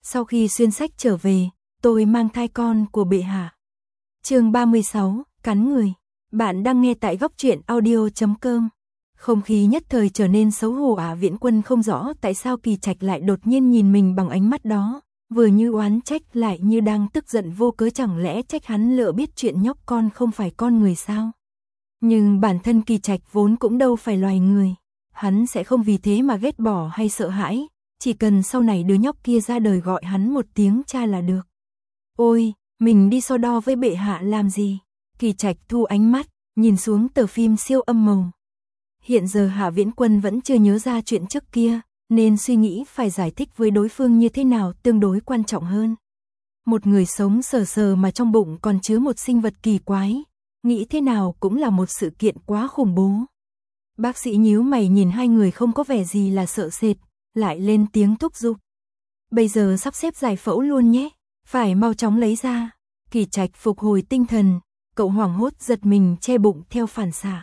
Sau khi xuyên sách trở về, tôi mang thai con của bệ hạ. Chương 36, cắn người. Bạn đang nghe tại góc truyện audio.com. Không khí nhất thời trở nên xấu hổ. Viễn Quân không rõ tại sao Kỳ Trạch lại đột nhiên nhìn mình bằng ánh mắt đó, vừa như oán trách lại như đang tức giận vô cớ, chẳng lẽ trách hắn lỡ biết chuyện nhóc con không phải con người sao? Nhưng bản thân Kỳ Trạch vốn cũng đâu phải loài người, hắn sẽ không vì thế mà ghét bỏ hay sợ hãi, chỉ cần sau này đứa nhóc kia ra đời gọi hắn một tiếng cha là được. Ôi, mình đi so đo với bệ hạ làm gì? Kỳ Trạch thu ánh mắt, nhìn xuống tờ phim siêu âm màu. Hiện giờ Hạ Viễn Quân vẫn chưa nhớ ra chuyện trước kia, nên suy nghĩ phải giải thích với đối phương như thế nào tương đối quan trọng hơn. Một người sống sờ sờ mà trong bụng còn chứa một sinh vật kỳ quái, nghĩ thế nào cũng là một sự kiện quá khủng bố. Bác sĩ nhíu mày nhìn hai người không có vẻ gì là sợ sệt, lại lên tiếng thúc giục. Bây giờ sắp xếp giải phẫu luôn nhé, phải mau chóng lấy ra. Kỳ Trạch phục hồi tinh thần, cậu hoảng hốt giật mình che bụng theo phản xạ.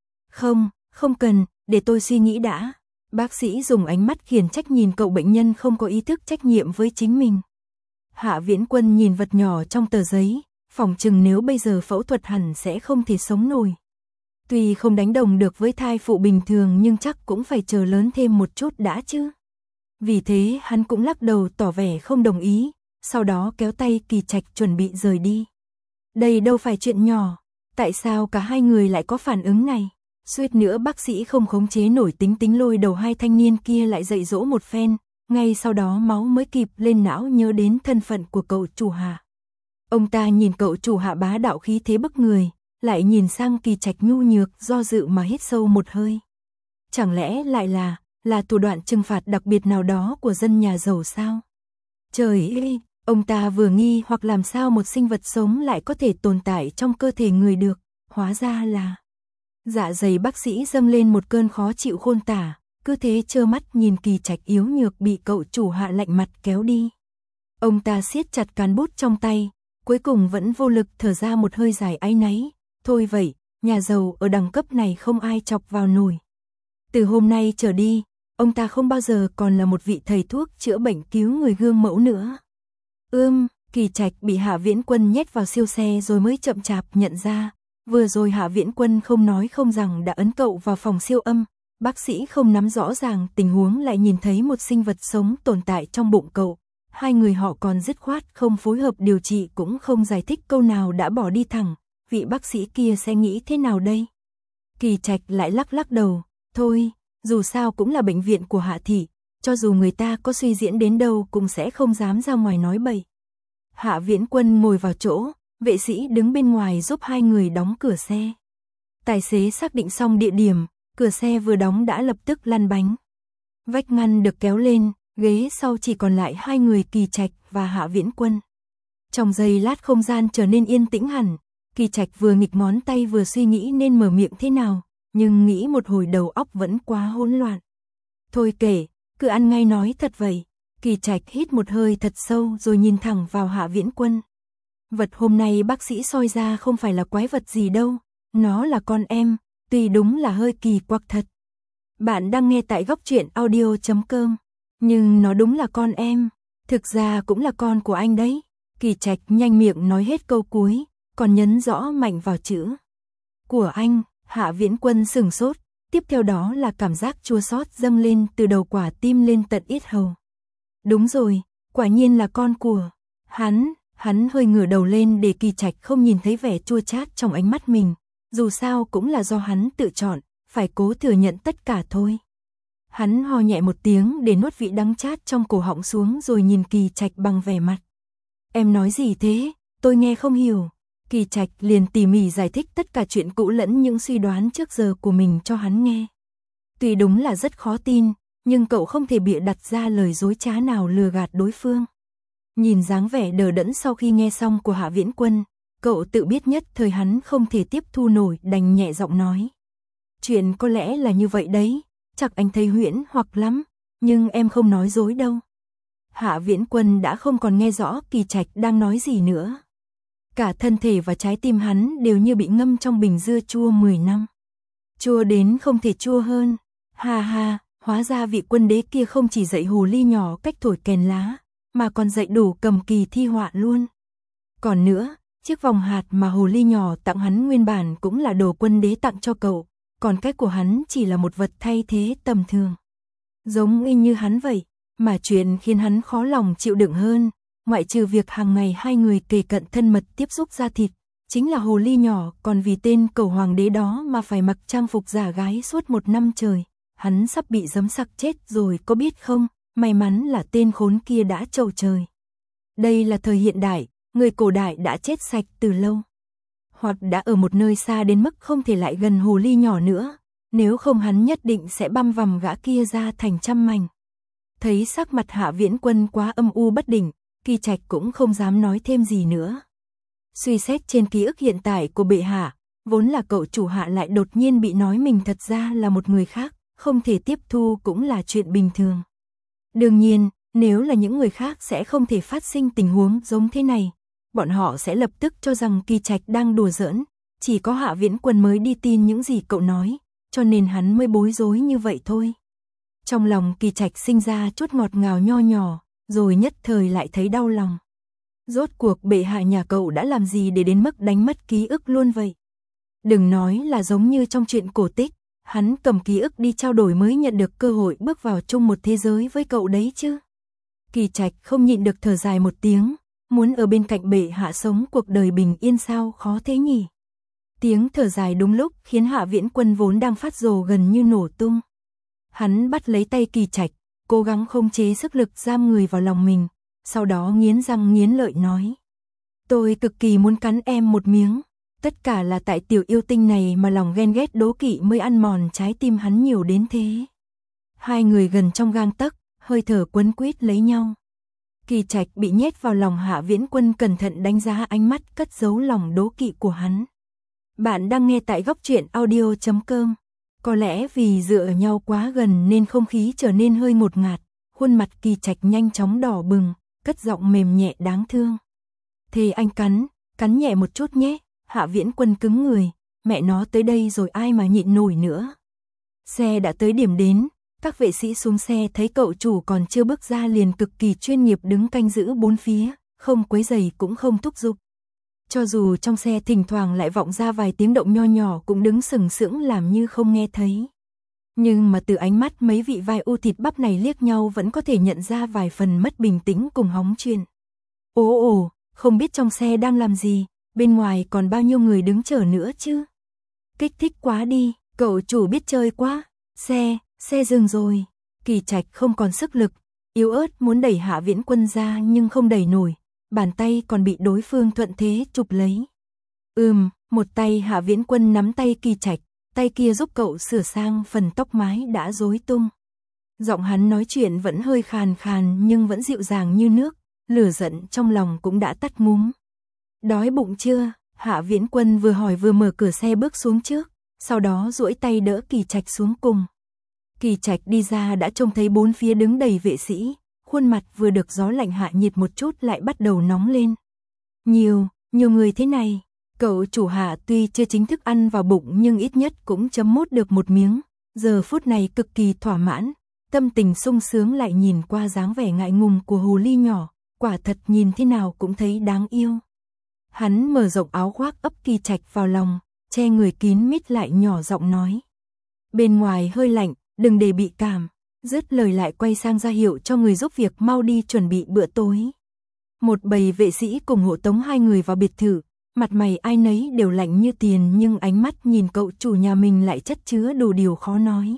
Không cần, để tôi suy nghĩ đã. Bác sĩ dùng ánh mắt khiển trách nhìn cậu bệnh nhân không có ý thức trách nhiệm với chính mình. Hạ Viễn Quân nhìn vật nhỏ trong tờ giấy, phỏng chừng nếu bây giờ phẫu thuật hẳn sẽ không thể sống nổi. Tuy không đánh đồng được với thai phụ bình thường nhưng chắc cũng phải chờ lớn thêm một chút đã chứ. Vì thế hắn cũng lắc đầu tỏ vẻ không đồng ý, sau đó kéo tay Kỳ Trạch chuẩn bị rời đi. Đây đâu phải chuyện nhỏ, tại sao cả hai người lại có phản ứng này? Suýt nữa bác sĩ không khống chế nổi tính lôi đầu hai thanh niên kia lại dạy dỗ một phen, ngay sau đó máu mới kịp lên não nhớ đến thân phận của cậu chủ Hạ. Ông ta nhìn cậu chủ Hạ bá đạo khí thế bức người, lại nhìn sang Kỳ Trạch nhu nhược do dự mà hít sâu một hơi. Chẳng lẽ lại là thủ đoạn trừng phạt đặc biệt nào đó của dân nhà giàu sao? Trời ơi, ông ta vừa nghi hoặc làm sao một sinh vật sống lại có thể tồn tại trong cơ thể người được, hóa ra là... Dạ dày bác sĩ dâng lên một cơn khó chịu khôn tả, cứ thế trơ mắt nhìn Kỳ Trạch yếu nhược bị cậu chủ Hạ lạnh mặt kéo đi. Ông ta siết chặt cán bút trong tay, cuối cùng vẫn vô lực thở ra một hơi dài áy náy. Thôi vậy, nhà giàu ở đẳng cấp này không ai chọc vào nổi. Từ hôm nay trở đi, ông ta không bao giờ còn là một vị thầy thuốc chữa bệnh cứu người gương mẫu nữa. Kỳ Trạch bị Hạ Viễn Quân nhét vào siêu xe rồi mới chậm chạp nhận ra. Vừa rồi Hạ Viễn Quân không nói không rằng đã ấn cậu vào phòng siêu âm, bác sĩ không nắm rõ ràng tình huống lại nhìn thấy một sinh vật sống tồn tại trong bụng cậu. Hai người họ còn dứt khoát không phối hợp điều trị cũng không giải thích câu nào đã bỏ đi thẳng, vị bác sĩ kia sẽ nghĩ thế nào đây? Kỳ Trạch lại lắc đầu, thôi, dù sao cũng là bệnh viện của Hạ thị, cho dù người ta có suy diễn đến đâu cũng sẽ không dám ra ngoài nói bậy. Hạ Viễn Quân ngồi vào chỗ, vệ sĩ đứng bên ngoài giúp hai người đóng cửa xe. Tài xế xác định xong địa điểm, cửa xe vừa đóng đã lập tức lăn bánh. Vách ngăn được kéo lên, ghế sau chỉ còn lại hai người Kỳ Trạch và Hạ Viễn Quân. Trong giây lát không gian trở nên yên tĩnh hẳn, Kỳ Trạch vừa nghịch ngón tay vừa suy nghĩ nên mở miệng thế nào, nhưng nghĩ một hồi đầu óc vẫn quá hỗn loạn. Thôi kể, cứ ăn ngay nói thật vậy. Kỳ Trạch hít một hơi thật sâu rồi nhìn thẳng vào Hạ Viễn Quân. Vật hôm nay bác sĩ soi ra không phải là quái vật gì đâu, nó là con em, tuy đúng là hơi kỳ quặc thật. Bạn đang nghe tại góc truyện audio.com, nhưng nó đúng là con em, thực ra cũng là con của anh đấy. Kỳ Trạch nhanh miệng nói hết câu cuối, còn nhấn rõ mạnh vào chữ của anh. Hạ Viễn Quân sửng sốt, tiếp theo đó là cảm giác chua xót dâng lên từ đầu quả tim lên tận yết hầu. Đúng rồi, quả nhiên là con của hắn hơi ngửa đầu lên để Kỳ Trạch không nhìn thấy vẻ chua chát trong ánh mắt mình, dù sao cũng là do hắn tự chọn, phải cố thừa nhận tất cả thôi. Hắn ho nhẹ một tiếng để nuốt vị đắng chát trong cổ họng xuống rồi nhìn Kỳ Trạch bằng vẻ mặt. Em nói gì thế, tôi nghe không hiểu. Kỳ Trạch liền tỉ mỉ giải thích tất cả chuyện cũ lẫn những suy đoán trước giờ của mình cho hắn nghe. Tuy đúng là rất khó tin, nhưng cậu không thể bịa đặt ra lời dối trá nào lừa gạt đối phương. Nhìn dáng vẻ đờ đẫn sau khi nghe xong của Hạ Viễn Quân, cậu tự biết nhất thời hắn không thể tiếp thu nổi, đành nhẹ giọng nói. Chuyện có lẽ là như vậy đấy, chắc anh thấy huyễn hoặc lắm, nhưng em không nói dối đâu. Hạ Viễn Quân đã không còn nghe rõ Kỳ Trạch đang nói gì nữa. Cả thân thể và trái tim hắn đều như bị ngâm trong bình dưa chua 10 năm. Chua đến không thể chua hơn. Ha ha, hóa ra vị quân đế kia không chỉ dạy hồ ly nhỏ cách thổi kèn lá, mà còn dạy đủ cầm kỳ thi họa luôn. Còn nữa, chiếc vòng hạt mà hồ ly nhỏ tặng hắn nguyên bản cũng là đồ quân đế tặng cho cậu, còn cái của hắn chỉ là một vật thay thế tầm thường. Giống y như hắn vậy, mà chuyện khiến hắn khó lòng chịu đựng hơn, ngoại trừ việc hàng ngày hai người kề cận thân mật tiếp xúc da thịt, chính là hồ ly nhỏ còn vì tên cẩu hoàng đế đó mà phải mặc trang phục giả gái suốt 1 năm trời. Hắn sắp bị giấm sặc chết rồi có biết không, may mắn là tên khốn kia đã trầu trời. Đây là thời hiện đại, người cổ đại đã chết sạch từ lâu. Hoặc đã ở một nơi xa đến mức không thể lại gần hồ ly nhỏ nữa, nếu không hắn nhất định sẽ băm vằm gã kia ra thành trăm mảnh. Thấy sắc mặt Hạ Viễn Quân quá âm u bất định, Kỳ Trạch cũng không dám nói thêm gì nữa. Suy xét trên ký ức hiện tại của bệ hạ, vốn là cậu chủ Hạ lại đột nhiên bị nói mình thật ra là một người khác, không thể tiếp thu cũng là chuyện bình thường. Đương nhiên, nếu là những người khác sẽ không thể phát sinh tình huống giống thế này. Bọn họ sẽ lập tức cho rằng Kỳ Trạch đang đùa giỡn, chỉ có Hạ Viễn Quân mới đi tin những gì cậu nói, cho nên hắn mới bối rối như vậy thôi. Trong lòng Kỳ Trạch sinh ra chút ngọt ngào nho nhỏ, rồi nhất thời lại thấy đau lòng. Rốt cuộc bệ hạ nhà cậu đã làm gì để đến mức đánh mất ký ức luôn vậy? Đừng nói là giống như trong truyện cổ tích, hắn cầm ký ức đi trao đổi mới nhận được cơ hội bước vào chung một thế giới với cậu đấy chứ. Kỳ Trạch không nhịn được thở dài một tiếng, muốn ở bên cạnh bệ hạ sống cuộc đời bình yên sao khó thế nhỉ. Tiếng thở dài đúng lúc khiến Hạ Viễn Quân vốn đang phát rồ gần như nổ tung. Hắn bắt lấy tay Kỳ Trạch, cố gắng khống chế sức lực giam người vào lòng mình, sau đó nghiến răng nghiến lợi nói. Tôi cực kỳ muốn cắn em một miếng, tất cả là tại tiểu yêu tinh này mà lòng ghen ghét đố kỵ mới ăn mòn trái tim hắn nhiều đến thế. Hai người gần trong gang tấc, hơi thở quấn quýt lấy nhau. Kỳ Trạch bị nhét vào lòng Hạ Viễn Quân cẩn thận đánh giá ánh mắt cất giấu lòng đố kỵ của hắn. Bạn đang nghe tại góc truyện audio.com. Có lẽ vì dựa ở nhau quá gần nên không khí trở nên hơi ngột ngạt, khuôn mặt Kỳ Trạch nhanh chóng đỏ bừng, cất giọng mềm nhẹ đáng thương. Thế anh cắn nhẹ một chút nhé. Hạ Viễn Quân cứng người, mẹ nó tới đây rồi ai mà nhịn nổi nữa. Xe đã tới điểm đến, các vệ sĩ xuống xe thấy cậu chủ còn chưa bước ra liền cực kỳ chuyên nghiệp đứng canh giữ bốn phía, không quấy rầy cũng không thúc giục. Cho dù trong xe thỉnh thoảng lại vọng ra vài tiếng động nho nhỏ cũng đứng sừng sững làm như không nghe thấy. Nhưng mà từ ánh mắt mấy vị vai u thịt bắp này liếc nhau vẫn có thể nhận ra vài phần mất bình tĩnh cùng hóng chuyện. Ồ, không biết trong xe đang làm gì, bên ngoài còn bao nhiêu người đứng chờ nữa chứ. Kích thích quá đi, cậu chủ biết chơi quá. Xe dừng rồi. Kỳ Trạch không còn sức lực, yếu ớt muốn đẩy Hạ Viễn Quân ra nhưng không đẩy nổi, bàn tay còn bị đối phương thuận thế chụp lấy. Một tay Hạ Viễn Quân nắm tay Kỳ Trạch, tay kia giúp cậu sửa sang phần tóc mái đã rối tung. Giọng hắn nói chuyện vẫn hơi khàn khàn nhưng vẫn dịu dàng như nước, lửa giận trong lòng cũng đã tắt ngúm. Đói bụng chưa? Hạ Viễn Quân vừa hỏi vừa mở cửa xe bước xuống trước, sau đó duỗi tay đỡ Kỳ Trạch xuống cùng. Kỳ Trạch đi ra đã trông thấy bốn phía đứng đầy vệ sĩ, khuôn mặt vừa được gió lạnh hạ nhiệt một chút lại bắt đầu nóng lên. Nhiều người thế này, cậu chủ Hạ tuy chưa chính thức ăn vào bụng nhưng ít nhất cũng chấm mốt được một miếng, giờ phút này cực kỳ thỏa mãn, tâm tình sung sướng lại nhìn qua dáng vẻ ngại ngùng của hồ ly nhỏ, quả thật nhìn thế nào cũng thấy đáng yêu. Hắn mở rộng áo khoác ấp Kỳ Trạch vào lòng, che người kín mít lại nhỏ giọng nói. Bên ngoài hơi lạnh, đừng để bị cảm, dứt lời lại quay sang ra hiệu cho người giúp việc mau đi chuẩn bị bữa tối. Một bầy vệ sĩ cùng hộ tống hai người vào biệt thự, mặt mày ai nấy đều lạnh như tiền nhưng ánh mắt nhìn cậu chủ nhà mình lại chất chứa đủ điều khó nói.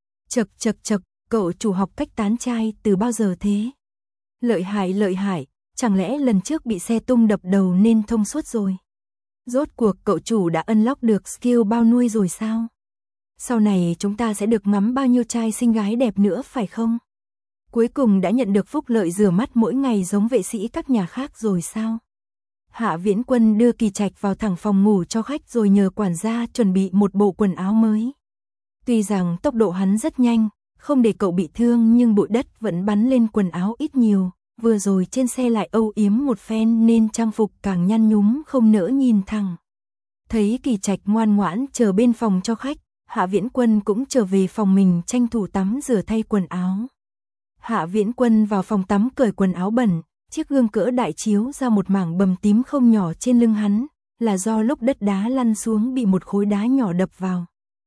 Chậc, cậu chủ học cách tán trai từ bao giờ thế? Lợi hại, chẳng lẽ lần trước bị xe tung đập đầu nên thông suốt rồi? Rốt cuộc cậu chủ đã unlock được skill bao nuôi rồi sao? Sau này chúng ta sẽ được ngắm bao nhiêu trai xinh gái đẹp nữa phải không? Cuối cùng đã nhận được phúc lợi rửa mắt mỗi ngày giống vệ sĩ các nhà khác rồi sao? Hạ Viễn Quân đưa Kỳ Trạch vào thẳng phòng ngủ cho khách rồi nhờ quản gia chuẩn bị một bộ quần áo mới. Tuy rằng tốc độ hắn rất nhanh, không để cậu bị thương nhưng bụi đất vẫn bắn lên quần áo ít nhiều, vừa rồi trên xe lại âu yếm một phen nên trang phục càng nhăn nhúm không nỡ nhìn thẳng. Thấy Kỳ Trạch ngoan ngoãn chờ bên phòng cho khách, Hạ Viễn Quân cũng trở về phòng mình tranh thủ tắm rửa thay quần áo. Hạ Viễn Quân vào phòng tắm cởi quần áo bẩn, chiếc gương cỡ đại chiếu ra một mảng bầm tím không nhỏ trên lưng hắn, là do lúc đất đá lăn xuống bị một khối đá nhỏ đập vào.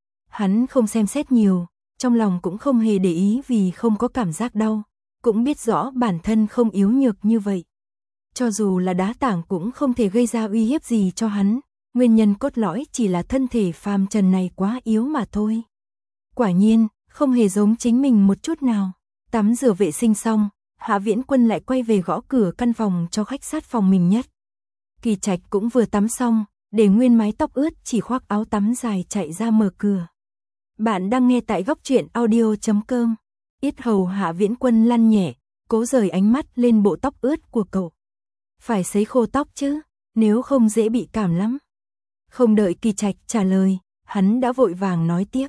Hắn không xem xét nhiều, trong lòng cũng không hề để ý vì không có cảm giác đau, cũng biết rõ bản thân không yếu nhược như vậy. Cho dù là đá tảng cũng không thể gây ra uy hiếp gì cho hắn, nguyên nhân cốt lõi chỉ là thân thể phàm trần này quá yếu mà thôi. Quả nhiên, không hề giống chính mình một chút nào. Tắm rửa vệ sinh xong, Hạ Viễn Quân lại quay về gõ cửa căn phòng cho khách sát phòng mình nhất. Kỳ Trạch cũng vừa tắm xong, để nguyên mái tóc ướt chỉ khoác áo tắm dài chạy ra mở cửa. Bạn đang nghe tại góc truyện audio.com. Yết hầu Hạ Viễn Quân lăn nhẹ, cố rời ánh mắt lên bộ tóc ướt của cậu. Phải sấy khô tóc chứ, nếu không dễ bị cảm lắm. Không đợi Kỳ Trạch trả lời, hắn đã vội vàng nói tiếp.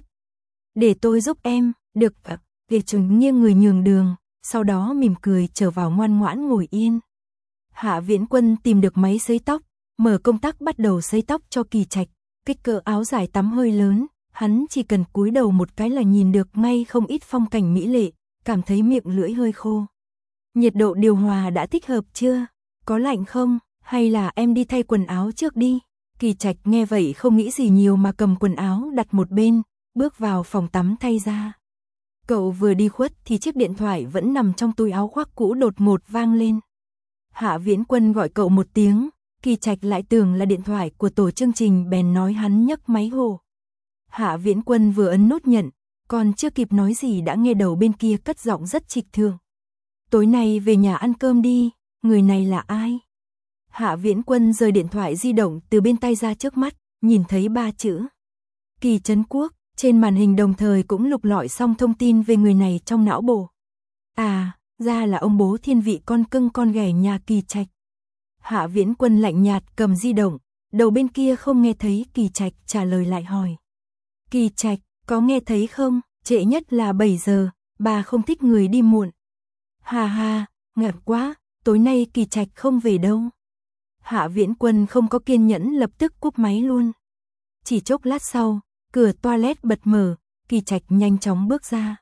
Để tôi giúp em, được ạ. Ghê trừng nghiêng người nhường đường, sau đó mỉm cười trở vào ngoan ngoãn ngồi yên. Hạ Viễn Quân tìm được máy sấy tóc, mở công tắc bắt đầu sấy tóc cho Kỳ Trạch. Kích cỡ áo dài tắm hơi lớn, hắn chỉ cần cúi đầu một cái là nhìn được ngay không ít phong cảnh mỹ lệ, cảm thấy miệng lưỡi hơi khô. Nhiệt độ điều hòa đã thích hợp chưa? Có lạnh không? Hay là em đi thay quần áo trước đi? Kỳ Trạch nghe vậy không nghĩ gì nhiều mà cầm quần áo đặt một bên, bước vào phòng tắm thay ra. Cậu vừa đi khuất thì chiếc điện thoại vẫn nằm trong túi áo khoác cũ đột ngột vang lên. Hạ Viễn Quân gọi cậu một tiếng, Kỳ Trạch lại tưởng là điện thoại của tổ chương trình bèn nói hắn nhấc máy hồ. Hạ Viễn Quân vừa ấn nút nhận, còn chưa kịp nói gì đã nghe đầu bên kia cất giọng rất trịch thượng. Tối nay về nhà ăn cơm đi, người này là ai? Hạ Viễn Quân rời điện thoại di động từ bên tay ra trước mắt, nhìn thấy 3 chữ. Kỳ Trấn Quốc. Trên màn hình đồng thời cũng lục lọi xong thông tin về người này trong não bộ. À, ra là ông bố thiên vị con cưng con ghẻ nhà Kỳ Trạch. Hạ Viễn Quân lạnh nhạt cầm di động, đầu bên kia không nghe thấy Kỳ Trạch trả lời lại hỏi. Kỳ Trạch, có nghe thấy không? Trễ nhất là 7 giờ, bà không thích người đi muộn. Hà hà, ngợp quá, tối nay Kỳ Trạch không về đâu. Hạ Viễn Quân không có kiên nhẫn lập tức cúp máy luôn. Chỉ chốc lát sau, cửa toilet bật mở, Kỳ Trạch nhanh chóng bước ra.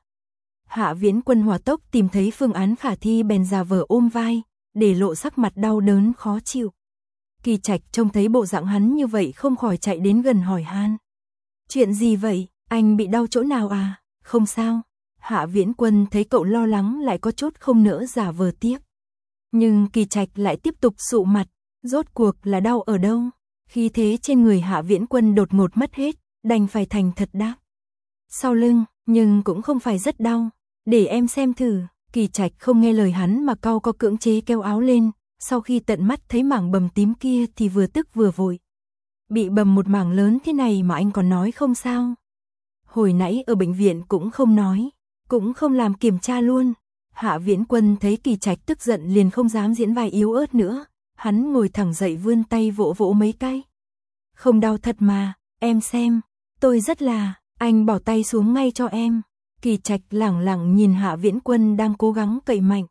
Hạ Viễn Quân hỏa tốc tìm thấy phương án khả thi bèn giả vờ ôm vai, để lộ sắc mặt đau đớn khó chịu. Kỳ Trạch trông thấy bộ dạng hắn như vậy không khỏi chạy đến gần hỏi han. Chuyện gì vậy, anh bị đau chỗ nào à? Không sao. Hạ Viễn Quân thấy cậu lo lắng lại có chút không nỡ giả vờ tiếc. Nhưng Kỳ Trạch lại tiếp tục sụ mặt, rốt cuộc là đau ở đâu? Khí thế trên người Hạ Viễn Quân đột ngột mất hết, đành phải thành thật đáp. Sau lưng, nhưng cũng không phải rất đau. Để em xem thử. Kỳ Trạch không nghe lời hắn mà cau có cưỡng chế kéo áo lên, sau khi tận mắt thấy mảng bầm tím kia thì vừa tức vừa vội. Bị bầm một mảng lớn thế này mà anh còn nói không sao? Hồi nãy ở bệnh viện cũng không nói, cũng không làm kiểm tra luôn. Hạ Viễn Quân thấy Kỳ Trạch tức giận liền không dám diễn vai yếu ớt nữa, hắn ngồi thẳng dậy vươn tay vỗ vỗ mấy cái. Không đau thật mà, em xem, tôi rất là, anh bỏ tay xuống ngay cho em. Kỳ Trạch lẳng lặng nhìn Hạ Viễn Quân đang cố gắng cậy mạnh.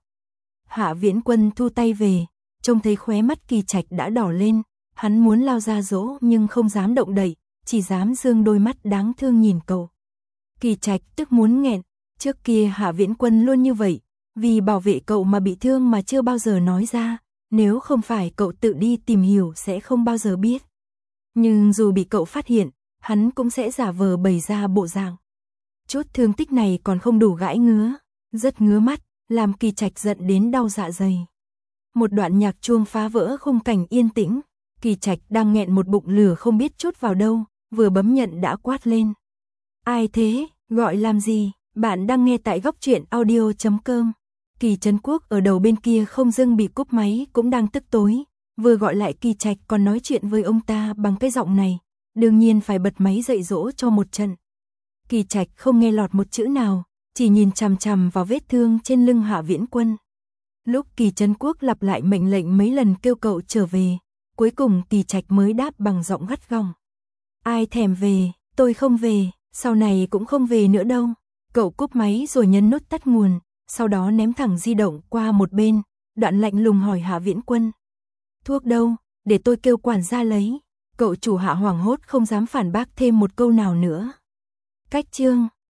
Hạ Viễn Quân thu tay về, trông thấy khóe mắt Kỳ Trạch đã đỏ lên, hắn muốn lao ra dỗ nhưng không dám động đậy, chỉ dám dương đôi mắt đáng thương nhìn cậu. Kỳ Trạch tức muốn nghẹn, trước kia Hạ Viễn Quân luôn như vậy, vì bảo vệ cậu mà bị thương mà chưa bao giờ nói ra, nếu không phải cậu tự đi tìm hiểu sẽ không bao giờ biết. Nhưng dù bị cậu phát hiện, hắn cũng sẽ giả vờ bày ra bộ dạng. Chút thương tích này còn không đủ gãi ngứa, rất ngứa mắt, làm Kỳ Trạch giận đến đau dạ dày. Một đoạn nhạc chuông phá vỡ khung cảnh yên tĩnh, Kỳ Trạch đang nghẹn một bụng lửa không biết trút vào đâu, vừa bấm nhận đã quát lên. Ai thế, gọi làm gì, bạn đang nghe tại góc truyện audio.com. Kỳ Trấn Quốc ở đầu bên kia không dưng bị cúp máy cũng đang tức tối, vừa gọi lại Kỳ Trạch còn nói chuyện với ông ta bằng cái giọng này, đương nhiên phải bật máy dạy dỗ cho một trận. Kỳ Trạch không nghe lọt một chữ nào, chỉ nhìn chằm chằm vào vết thương trên lưng Hạ Viễn Quân. Lúc Kỳ Trấn Quốc lặp lại mệnh lệnh mấy lần kêu cậu trở về, cuối cùng Kỳ Trạch mới đáp bằng giọng gắt gỏng. Ai thèm về, tôi không về, sau này cũng không về nữa đâu. Cậu cúp máy rồi nhấn nút tắt nguồn, sau đó ném thẳng di động qua một bên, đoạn lạnh lùng hỏi Hạ Viễn Quân. Thuốc đâu, để tôi kêu quản gia lấy. Cậu chủ Hạ hoảng hốt không dám phản bác thêm một câu nào nữa. Cách chương